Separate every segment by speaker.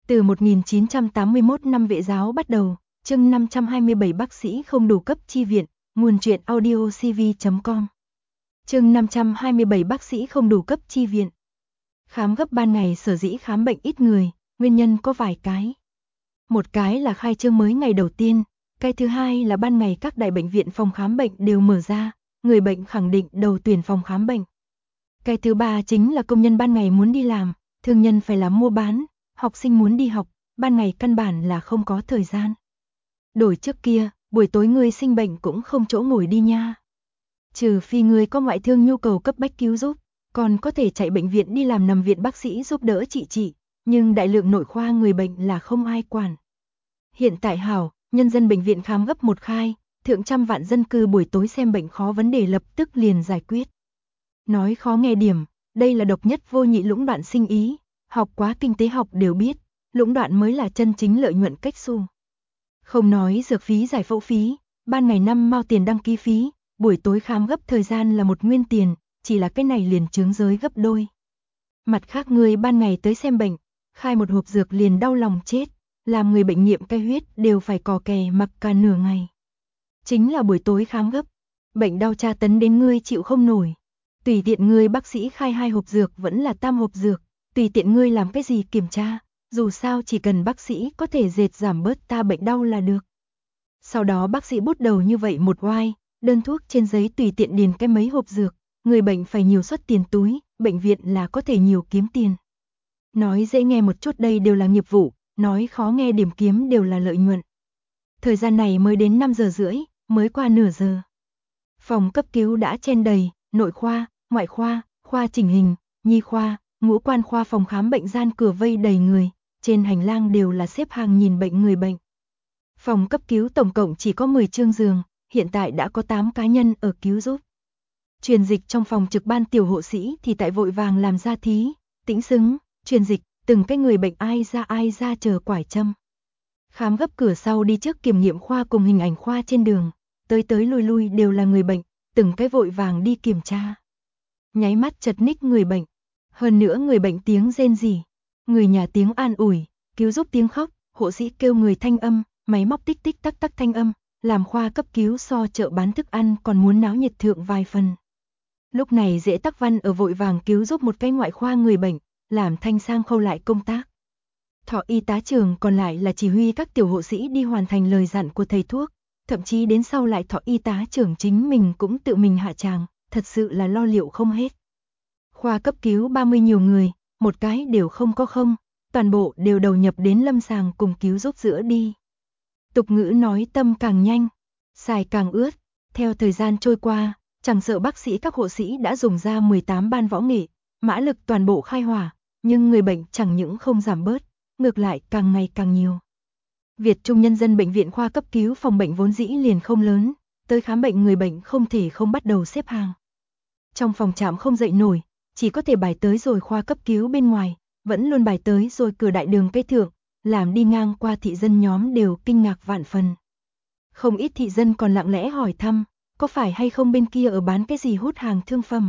Speaker 1: Từ 1981 năm Vệ giáo bắt đầu, chương 527 bác sĩ không đủ cấp chi viện, nguồn truyện audio cv.com. Chương 527 bác sĩ không đủ cấp chi viện. Khám gấp ban ngày sở dĩ khám bệnh ít người, nguyên nhân có vài cái. Một cái là khai trương mới ngày đầu tiên, cái thứ hai là ban ngày các đại bệnh viện phòng khám bệnh đều mở ra, người bệnh khẳng định đầu tuyển phòng khám bệnh. Cái thứ ba chính là công nhân ban ngày muốn đi làm, thương nhân phải làm mua bán, học sinh muốn đi học, ban ngày căn bản là không có thời gian. Đổi trước kia, buổi tối người sinh bệnh cũng không chỗ ngồi đi nha. Trừ phi người có ngoại thương nhu cầu cấp bách cứu giúp, còn có thể chạy bệnh viện đi làm nằm viện bác sĩ giúp đỡ trị, nhưng đại lượng nội khoa người bệnh là không ai quản. Hiện tại hảo, nhân dân bệnh viện khám gấp một khai, thượng trăm vạn dân cư buổi tối xem bệnh khó vấn đề lập tức liền giải quyết. Nói khó nghe điểm, đây là độc nhất vô nhị lũng đoạn sinh ý, học quá kinh tế học đều biết, lũng đoạn mới là chân chính lợi nhuận cách xu. Không nói dược phí giải phẫu phí, ban ngày 5 mao tiền đăng ký phí, buổi tối khám gấp thời gian là 1 nguyên tiền, chỉ là cái này liền chướng giới gấp đôi. Mặt khác người ban ngày tới xem bệnh, khai một hộp dược liền đau lòng chết, làm người bệnh nghiệm cái huyết đều phải cò kè mặc cả nửa ngày. Chính là buổi tối khám gấp, bệnh đau tra tấn đến ngươi chịu không nổi. Tùy tiện ngươi bác sĩ khai 2 hộp dược vẫn là tam hộp dược, tùy tiện ngươi làm cái gì kiểm tra, dù sao chỉ cần bác sĩ có thể dệt giảm bớt ta bệnh đau là được. Sau đó bác sĩ bút đầu như vậy một oai, đơn thuốc trên giấy tùy tiện điền cái mấy hộp dược, người bệnh phải nhiều xuất tiền túi, bệnh viện là có thể nhiều kiếm tiền. Nói dễ nghe một chút đây đều là nghiệp vụ, nói khó nghe điểm kiếm đều là lợi nhuận. Thời gian này mới đến 5 giờ rưỡi, mới qua nửa giờ. Phòng cấp cứu đã chen đầy, nội khoa, ngoại khoa, khoa chỉnh hình, nhi khoa, ngũ quan khoa phòng khám bệnh gian cửa vây đầy người, trên hành lang đều là xếp hàng nhìn bệnh người bệnh. Phòng cấp cứu tổng cộng chỉ có 10 chương giường, hiện tại đã có 8 cá nhân ở cứu giúp. Truyền dịch trong phòng trực ban tiểu hộ sĩ thì tại vội vàng làm ra thí, tĩnh xứng, truyền dịch, từng cái người bệnh ai ra chờ quải châm. Khám gấp cửa sau đi trước kiểm nghiệm khoa cùng hình ảnh khoa trên đường, tới lui đều là người bệnh, từng cái vội vàng đi kiểm tra. Nháy mắt chật ních người bệnh, hơn nữa người bệnh tiếng rên rỉ, người nhà tiếng an ủi, cứu giúp tiếng khóc, hộ sĩ kêu người thanh âm, máy móc tích tích tắc tắc thanh âm, làm khoa cấp cứu so chợ bán thức ăn còn muốn náo nhiệt thượng vài phần. Lúc này Dễ Tắc Văn ở vội vàng cứu giúp một cái ngoại khoa người bệnh, làm Thanh Sang khâu lại công tác. Thọ y tá trưởng còn lại là chỉ huy các tiểu hộ sĩ đi hoàn thành lời dặn của thầy thuốc, thậm chí đến sau lại thọ y tá trưởng chính mình cũng tự mình hạ tràng, thật sự là lo liệu không hết. Khoa cấp cứu 30 nhiều người, một cái đều không có không, toàn bộ đều đầu nhập đến lâm sàng cùng cứu giúp giữa đi. Tục ngữ nói tâm càng nhanh, xài càng ướt, theo thời gian trôi qua, chẳng sợ bác sĩ các hộ sĩ đã dùng ra 18 ban võ nghệ, mã lực toàn bộ khai hỏa, nhưng người bệnh chẳng những không giảm bớt, ngược lại càng ngày càng nhiều. Việt Trung Nhân dân Bệnh viện khoa cấp cứu phòng bệnh vốn dĩ liền không lớn, tới khám bệnh người bệnh không thể không bắt đầu xếp hàng. Trong phòng trạm không dậy nổi, chỉ có thể bài tới rồi khoa cấp cứu bên ngoài, vẫn luôn bài tới rồi cửa đại đường cây thượng, làm đi ngang qua thị dân nhóm đều kinh ngạc vạn phần. Không ít thị dân còn lặng lẽ hỏi thăm, có phải hay không bên kia ở bán cái gì hút hàng thương phẩm.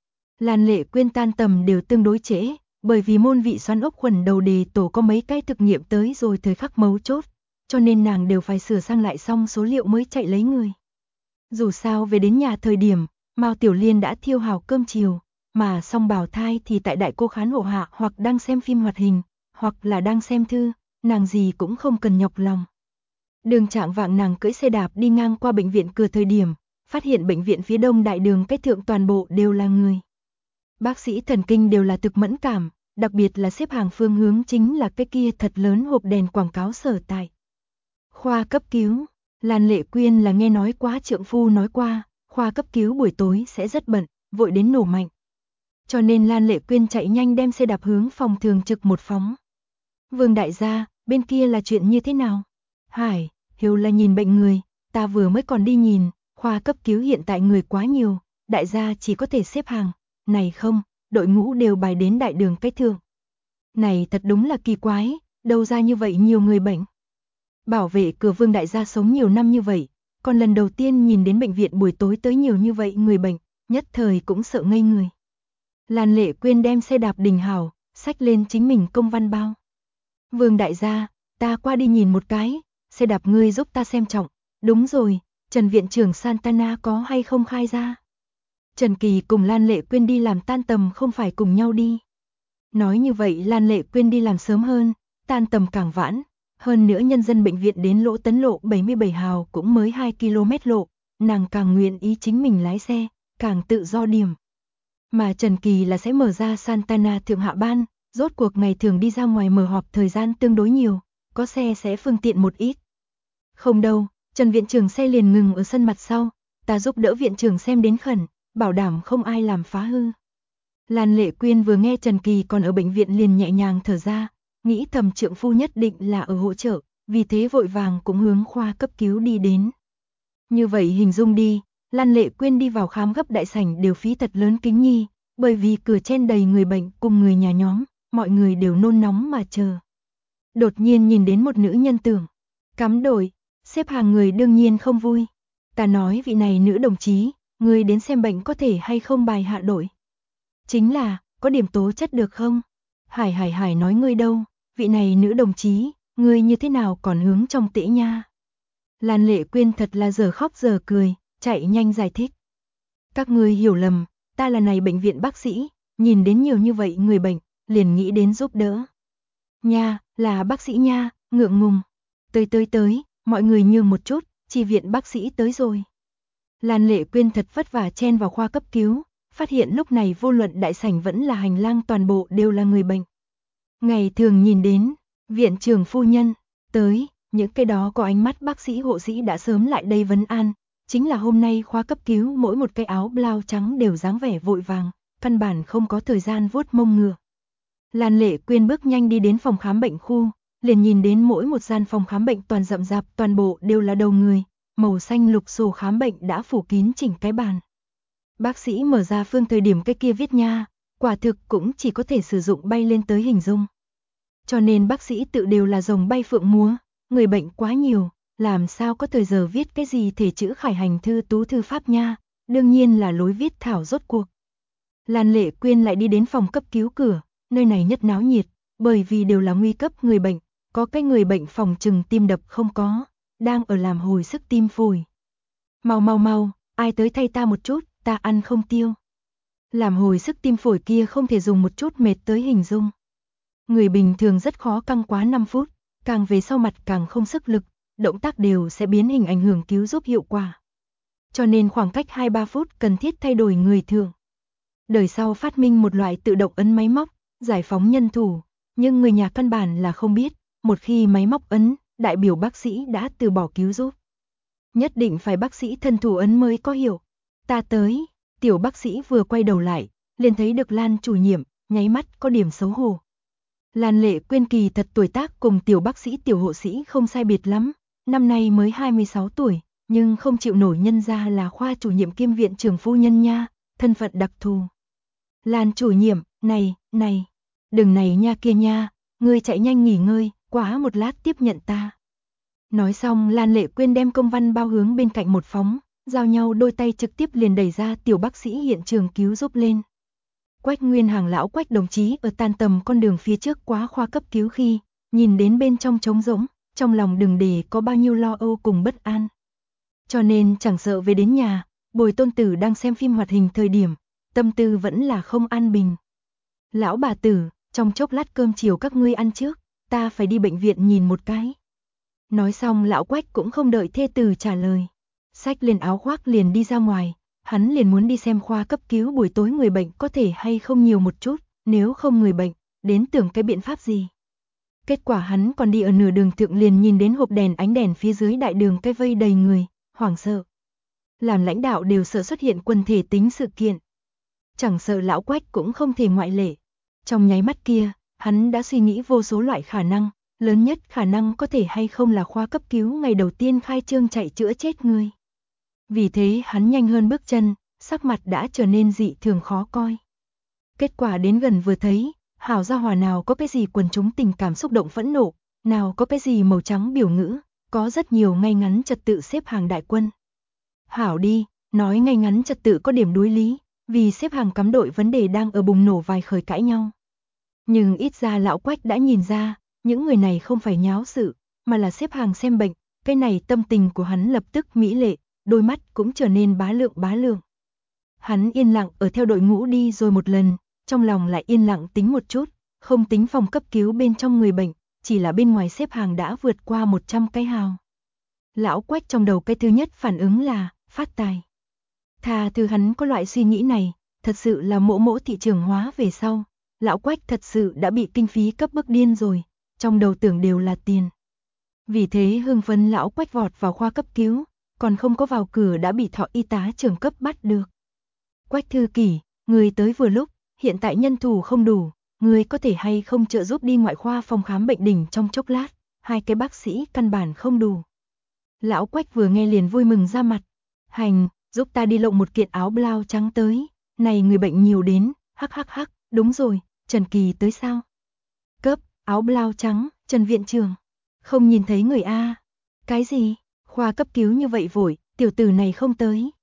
Speaker 1: Lan Lệ Quyên tan tầm đều tương đối trễ, bởi vì môn vị xoắn ốc khuẩn đầu đề tổ có mấy cái thực nghiệm tới rồi thời khắc mấu chốt, cho nên nàng đều phải sửa sang lại xong số liệu mới chạy lấy người. Dù sao về đến nhà thời điểm, Mao Tiểu Liên đã thiêu hào cơm chiều, mà Song Bảo Thai thì tại đại cô khán hộ hạ hoặc đang xem phim hoạt hình, hoặc là đang xem thư, nàng gì cũng không cần nhọc lòng. Đường trạng vạng nàng cưỡi xe đạp đi ngang qua bệnh viện cửa thời điểm, phát hiện bệnh viện phía đông đại đường cái thượng toàn bộ đều là người. Bác sĩ thần kinh đều là thực mẫn cảm, đặc biệt là xếp hàng phương hướng chính là cái kia thật lớn hộp đèn quảng cáo sở tại. Khoa cấp cứu, Lan Lệ Quyên là nghe nói quá trượng phu nói qua, khoa cấp cứu buổi tối sẽ rất bận, vội đến nổ mạnh. Cho nên Lan Lệ Quyên chạy nhanh đem xe đạp hướng phòng thường trực một phóng. Vương đại gia, bên kia là chuyện như thế nào? Hải, Hiếu là nhìn bệnh người, ta vừa mới còn đi nhìn, khoa cấp cứu hiện tại người quá nhiều, đại gia chỉ có thể xếp hàng, này không, đội ngũ đều bài đến đại đường cái thượng. Này thật đúng là kỳ quái, đâu ra như vậy nhiều người bệnh. Bảo vệ cửa Vương đại gia sống nhiều năm như vậy, còn lần đầu tiên nhìn đến bệnh viện buổi tối tới nhiều như vậy người bệnh, nhất thời cũng sợ ngây người. Lan Lệ Quyên đem xe đạp đình hào, xách lên chính mình công văn bao. Vương đại gia, ta qua đi nhìn một cái, xe đạp ngươi giúp ta xem trọng. Đúng rồi, Trần viện trưởng Santana có hay không khai ra? Trần Kỳ cùng Lan Lệ Quyên đi làm tan tầm không phải cùng nhau đi. Nói như vậy Lan Lệ Quyên đi làm sớm hơn, tan tầm càng vãn. Hơn nữa nhân dân bệnh viện đến Lỗ Tấn Lộ 77 hào cũng mới 2 km lộ, nàng càng nguyện ý chính mình lái xe, càng tự do điểm. Mà Trần Kỳ là sẽ mở ra Santana thượng hạ ban, rốt cuộc ngày thường đi ra ngoài mở họp thời gian tương đối nhiều, có xe sẽ phương tiện một ít. Không đâu, Trần viện trưởng xe liền ngừng ở sân mặt sau, ta giúp đỡ viện trưởng xem đến khẩn, bảo đảm không ai làm phá hư. Lan Lệ Quyên vừa nghe Trần Kỳ còn ở bệnh viện liền nhẹ nhàng thở ra, nghĩ thầm trượng phu nhất định là ở hỗ trợ, vì thế vội vàng cũng hướng khoa cấp cứu đi đến. Như vậy hình dung đi, Lan Lệ Quyên đi vào khám gấp đại sảnh đều phí thật lớn kính nhi, bởi vì cửa chen đầy người bệnh cùng người nhà nhóm, mọi người đều nôn nóng mà chờ. Đột nhiên nhìn đến một nữ nhân tưởng, cắm đổi, xếp hàng người đương nhiên không vui. Ta nói vị này nữ đồng chí, người đến xem bệnh có thể hay không bài hạ đổi. Chính là, có điểm tố chất được không? Hải nói ngươi đâu, vị này nữ đồng chí, ngươi như thế nào còn hướng trong tễ nha? Lan Lệ Quyên thật là giờ khóc giờ cười, chạy nhanh giải thích. Các ngươi hiểu lầm, ta là này bệnh viện bác sĩ, nhìn đến nhiều như vậy người bệnh, liền nghĩ đến giúp đỡ. Nha, là bác sĩ nha, ngượng ngùng. Tới, mọi người nhường một chút, chi viện bác sĩ tới rồi. Lan Lệ Quyên thật vất vả chen vào khoa cấp cứu, phát hiện lúc này vô luận đại sảnh vẫn là hành lang toàn bộ đều là người bệnh. Ngày thường nhìn đến, viện trưởng phu nhân, tới, những cái đó có ánh mắt bác sĩ hộ sĩ đã sớm lại đây vấn an, chính là hôm nay khoa cấp cứu mỗi một cái áo blau trắng đều dáng vẻ vội vàng, căn bản không có thời gian vuốt mông ngựa. Lan Lệ Quyên bước nhanh đi đến phòng khám bệnh khu, liền nhìn đến mỗi một gian phòng khám bệnh toàn rậm rạp, toàn bộ đều là đầu người, màu xanh lục sổ khám bệnh đã phủ kín chỉnh cái bàn. Bác sĩ mở ra phương thời điểm cái kia viết nha, quả thực cũng chỉ có thể sử dụng bay lên tới hình dung. Cho nên bác sĩ tự đều là rồng bay phượng múa, người bệnh quá nhiều, làm sao có thời giờ viết cái gì thể chữ khải hành thư tú thư pháp nha, đương nhiên là lối viết thảo rốt cuộc. Lan Lệ Quyên lại đi đến phòng cấp cứu cửa, nơi này nhất náo nhiệt, bởi vì đều là nguy cấp người bệnh, có cái người bệnh phòng trừng tim đập không có, đang ở làm hồi sức tim phổi. Mau, ai tới thay ta một chút, ta ăn không tiêu. Làm hồi sức tim phổi kia không thể dùng một chút mệt tới hình dung. Người bình thường rất khó căng quá 5 phút, càng về sau mặt càng không sức lực, động tác đều sẽ biến hình ảnh hưởng cứu giúp hiệu quả. Cho nên khoảng cách 2-3 phút cần thiết thay đổi người thường. Đời sau phát minh một loại tự động ấn máy móc, giải phóng nhân thủ, nhưng người nhà căn bản là không biết, một khi máy móc ấn, đại biểu bác sĩ đã từ bỏ cứu giúp. Nhất định phải bác sĩ thân thủ ấn mới có hiệu. Ta tới, tiểu bác sĩ vừa quay đầu lại, liền thấy được Lan chủ nhiệm, nháy mắt có điểm xấu hổ. Lan Lệ Quyên kỳ thật tuổi tác cùng tiểu bác sĩ tiểu hộ sĩ không sai biệt lắm, năm nay mới 26 tuổi, nhưng không chịu nổi nhân ra là khoa chủ nhiệm kiêm viện trưởng phu nhân nha, thân phận đặc thù. Lan chủ nhiệm, này, đừng này nha kia nha, ngươi chạy nhanh nghỉ ngơi, quá một lát tiếp nhận ta. Nói xong Lan Lệ Quyên đem công văn bao hướng bên cạnh một phóng, giao nhau đôi tay trực tiếp liền đẩy ra tiểu bác sĩ hiện trường cứu giúp lên. Quách Nguyên Hàng lão Quách đồng chí ở tan tầm con đường phía trước quá khoa cấp cứu khi, nhìn đến bên trong trống rỗng, trong lòng đừng để có bao nhiêu lo âu cùng bất an. Cho nên chẳng sợ về đến nhà, bồi tôn tử đang xem phim hoạt hình thời điểm, tâm tư vẫn là không an bình. Lão bà tử, trong chốc lát cơm chiều các ngươi ăn trước, ta phải đi bệnh viện nhìn một cái. Nói xong lão Quách cũng không đợi thê tử trả lời. Xách lên áo khoác liền đi ra ngoài, hắn liền muốn đi xem khoa cấp cứu buổi tối người bệnh có thể hay không nhiều một chút, nếu không người bệnh, đến tưởng cái biện pháp gì. Kết quả hắn còn đi ở nửa đường thượng liền nhìn đến hộp đèn ánh đèn phía dưới đại đường cây vây đầy người, hoảng sợ. Làm lãnh đạo đều sợ xuất hiện quần thể tính sự kiện. Chẳng sợ lão Quách cũng không thể ngoại lệ. Trong nháy mắt kia, hắn đã suy nghĩ vô số loại khả năng, lớn nhất khả năng có thể hay không là khoa cấp cứu ngày đầu tiên khai trương chạy chữa chết người. Vì thế hắn nhanh hơn bước chân, sắc mặt đã trở nên dị thường khó coi. Kết quả đến gần vừa thấy, hảo gia hòa nào có cái gì quần chúng tình cảm xúc động phẫn nộ, nào có cái gì màu trắng biểu ngữ, có rất nhiều ngay ngắn trật tự xếp hàng đại quân. Hảo đi, nói ngay ngắn trật tự có điểm đối lý, vì xếp hàng cắm đội vấn đề đang ở bùng nổ vài khởi cãi nhau. Nhưng ít ra lão Quách đã nhìn ra, những người này không phải nháo sự, mà là xếp hàng xem bệnh, cái này tâm tình của hắn lập tức mỹ lệ, đôi mắt cũng trở nên bá lượng. Hắn yên lặng ở theo đội ngũ đi rồi một lần, trong lòng lại yên lặng tính một chút, không tính phòng cấp cứu bên trong người bệnh, chỉ là bên ngoài xếp hàng đã vượt qua 100 cái hào. Lão Quách trong đầu cái thứ nhất phản ứng là, phát tài. Thà thứ hắn có loại suy nghĩ này, thật sự là mỗ thị trường hóa về sau. Lão Quách thật sự đã bị kinh phí cấp bức điên rồi, trong đầu tưởng đều là tiền. Vì thế hưng phấn lão Quách vọt vào khoa cấp cứu, còn không có vào cửa đã bị Thọ y tá trưởng cấp bắt được. Quách thư kỷ, người tới vừa lúc, hiện tại nhân thủ không đủ, người có thể hay không trợ giúp đi ngoại khoa phòng khám bệnh đỉnh trong chốc lát, 2 cái bác sĩ căn bản không đủ. Lão Quách vừa nghe liền vui mừng ra mặt, hành, giúp ta đi lộng một kiện áo blau trắng tới, này người bệnh nhiều đến, hắc, đúng rồi, Trần Kỳ tới sao? Cấp, áo blau trắng, Trần viện trưởng, không nhìn thấy người A. Cái gì, khoa cấp cứu như vậy vội, tiểu tử này không tới.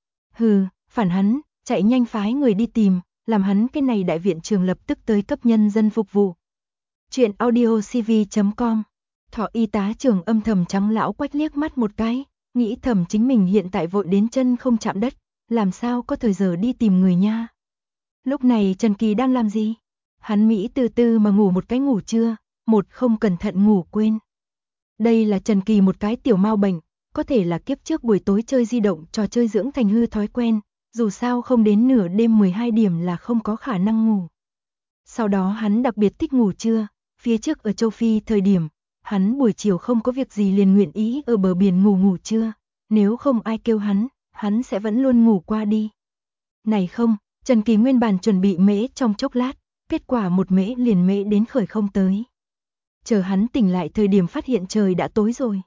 Speaker 1: Hừ, phản hắn, chạy nhanh phái người đi tìm, làm hắn cái này đại viện trưởng lập tức tới cấp nhân dân phục vụ. Chuyện audiocv.com. Thọ y tá trưởng âm thầm trắng lão Quách liếc mắt một cái, nghĩ thầm chính mình hiện tại vội đến chân không chạm đất, làm sao có thời giờ đi tìm người nha. Lúc này Trần Kỳ đang làm gì? Hắn Mỹ từ từ mà ngủ một cái ngủ trưa, một không cẩn thận ngủ quên. Đây là Trần Kỳ một cái tiểu mau bệnh, có thể là kiếp trước buổi tối chơi di động trò chơi dưỡng thành hư thói quen, dù sao không đến nửa đêm 12 điểm là không có khả năng ngủ. Sau đó hắn đặc biệt thích ngủ trưa, phía trước ở châu Phi thời điểm, hắn buổi chiều không có việc gì liền nguyện ý ở bờ biển ngủ trưa, nếu không ai kêu hắn sẽ vẫn luôn ngủ qua đi. Này không, Trần Kỳ nguyên bản chuẩn bị mễ trong chốc lát, kết quả một mễ liền mễ đến khởi không tới. Chờ hắn tỉnh lại thời điểm phát hiện trời đã tối rồi.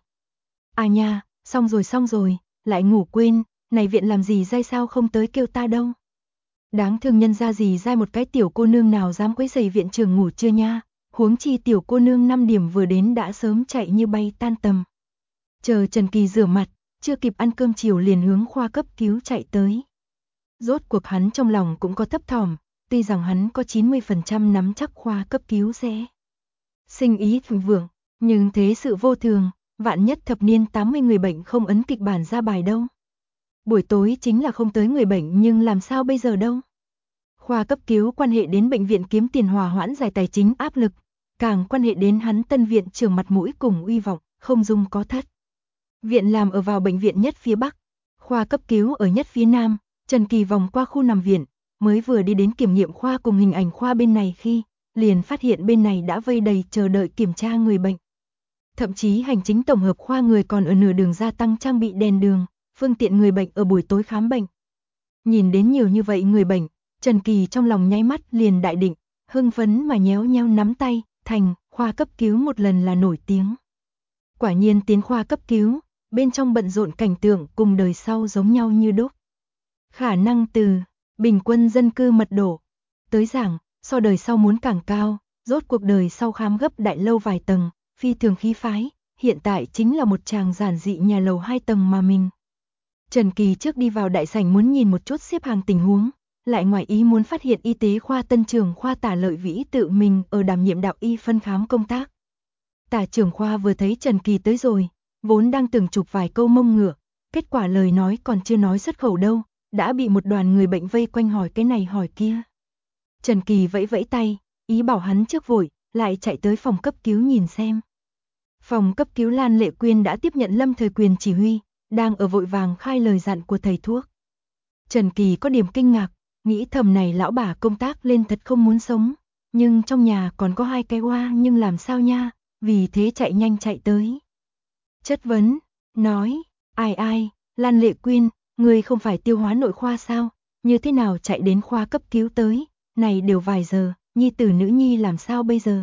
Speaker 1: À nha, xong rồi, lại ngủ quên, này viện làm gì dai sao không tới kêu ta đâu. Đáng thương nhân ra gì dai một cái tiểu cô nương nào dám quấy rầy viện trưởng ngủ trưa nha, huống chi tiểu cô nương 5 điểm vừa đến đã sớm chạy như bay tan tầm. Chờ Trần Kỳ rửa mặt, chưa kịp ăn cơm chiều liền hướng khoa cấp cứu chạy tới. Rốt cuộc hắn trong lòng cũng có thấp thỏm, tuy rằng hắn có 90% nắm chắc khoa cấp cứu sẽ sinh ý thịnh vượng, nhưng thế sự vô thường, vạn nhất thập niên 80 người bệnh không ấn kịch bản ra bài đâu. Buổi tối chính là không tới người bệnh nhưng làm sao bây giờ đâu. Khoa cấp cứu quan hệ đến bệnh viện kiếm tiền hòa hoãn giải tài chính áp lực, càng quan hệ đến hắn tân viện trưởng mặt mũi cùng uy vọng, không dung có thất. Viện làm ở vào bệnh viện nhất phía Bắc, khoa cấp cứu ở nhất phía Nam, Trần Kỳ vòng qua khu nằm viện, mới vừa đi đến kiểm nghiệm khoa cùng hình ảnh khoa bên này khi, liền phát hiện bên này đã vây đầy chờ đợi kiểm tra người bệnh. Thậm chí hành chính tổng hợp khoa người còn ở nửa đường gia tăng trang bị đèn đường, phương tiện người bệnh ở buổi tối khám bệnh. Nhìn đến nhiều như vậy người bệnh, Trần Kỳ trong lòng nháy mắt liền đại định, hưng phấn mà nhéo nắm tay, thành, khoa cấp cứu một lần là nổi tiếng. Quả nhiên tiến khoa cấp cứu, bên trong bận rộn cảnh tượng cùng đời sau giống nhau như đúc. Khả năng từ bình quân dân cư mật độ tới giảng, so đời sau muốn càng cao, rốt cuộc đời sau khám gấp đại lâu vài tầng, phi thường khí phái, hiện tại chính là một tràng giản dị nhà lầu 2 tầng mà mình. Trần Kỳ trước đi vào đại sảnh muốn nhìn một chút xếp hàng tình huống, lại ngoài ý muốn phát hiện y tế khoa tân trưởng khoa Tả Lợi Vĩ tự mình ở đảm nhiệm đạo y phân khám công tác. Tả trưởng khoa vừa thấy Trần Kỳ tới rồi, vốn đang tưởng chụp vài câu mông ngựa, kết quả lời nói còn chưa nói xuất khẩu đâu, đã bị một đoàn người bệnh vây quanh hỏi cái này hỏi kia. Trần Kỳ vẫy vẫy tay, ý bảo hắn trước vội, lại chạy tới phòng cấp cứu nhìn xem. Phòng cấp cứu Lan Lệ Quyên đã tiếp nhận Lâm Thời Quyền chỉ huy, đang ở vội vàng khai lời dặn của thầy thuốc. Trần Kỳ có điểm kinh ngạc, nghĩ thầm này lão bà công tác lên thật không muốn sống, nhưng trong nhà còn có 2 cái oa nhưng làm sao nha, vì thế chạy nhanh chạy tới. Chất vấn, nói, ai, Lan Lệ Quyên, người không phải tiêu hóa nội khoa sao, như thế nào chạy đến khoa cấp cứu tới, này đều vài giờ, nhi tử nữ nhi làm sao bây giờ.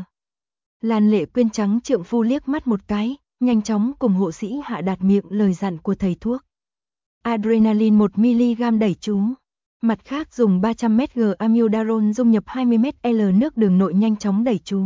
Speaker 1: Lan Lệ Quyên trắng trượng phu liếc mắt một cái, nhanh chóng cùng hộ sĩ hạ đạt miệng lời dặn của thầy thuốc. Adrenaline 1mg đẩy chú. Mặt khác dùng 300mg amiodarone dung nhập 20ml nước đường nội nhanh chóng đẩy chú.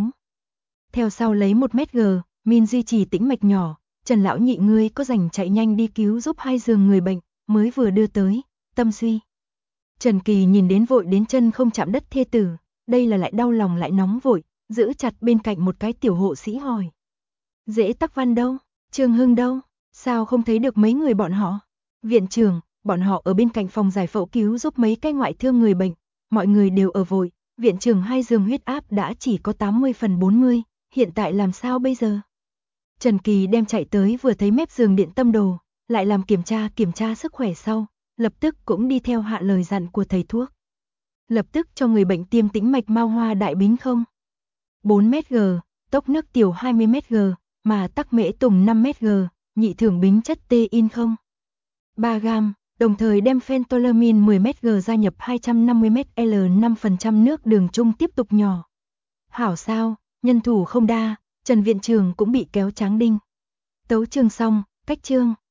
Speaker 1: Theo sau lấy 1mg, min duy trì tĩnh mạch nhỏ, Trần lão nhị ngươi có rảnh chạy nhanh đi cứu giúp 2 giường người bệnh, mới vừa đưa tới, tâm suy. Trần Kỳ nhìn đến vội đến chân không chạm đất thê tử, đây là lại đau lòng lại nóng vội, giữ chặt bên cạnh một cái tiểu hộ sĩ hỏi. Dễ Tắc Văn đâu? Trương Hưng đâu? Sao không thấy được mấy người bọn họ? Viện trưởng, bọn họ ở bên cạnh phòng giải phẫu cứu giúp mấy cái ngoại thương người bệnh, mọi người đều ở vội, viện trưởng 2 giường huyết áp đã chỉ có 80/40, hiện tại làm sao bây giờ? Trần Kỳ đem chạy tới vừa thấy mép giường điện tâm đồ, lại làm kiểm tra sức khỏe sau, lập tức cũng đi theo hạ lời dặn của thầy thuốc. Lập tức cho người bệnh tiêm tĩnh mạch mao hoa đại bính không? 4mg, tốc nước tiểu 20mg, mà tắc mễ tùng 5mg, nhị thưởng bính chất tein không? 3g, đồng thời đem phentolamine 10mg gia nhập 250ml 5% nước đường chung tiếp tục nhỏ. Hảo sao, nhân thủ không đa, Trần viện trưởng cũng bị kéo tráng đinh. Tấu chương xong, cách chương.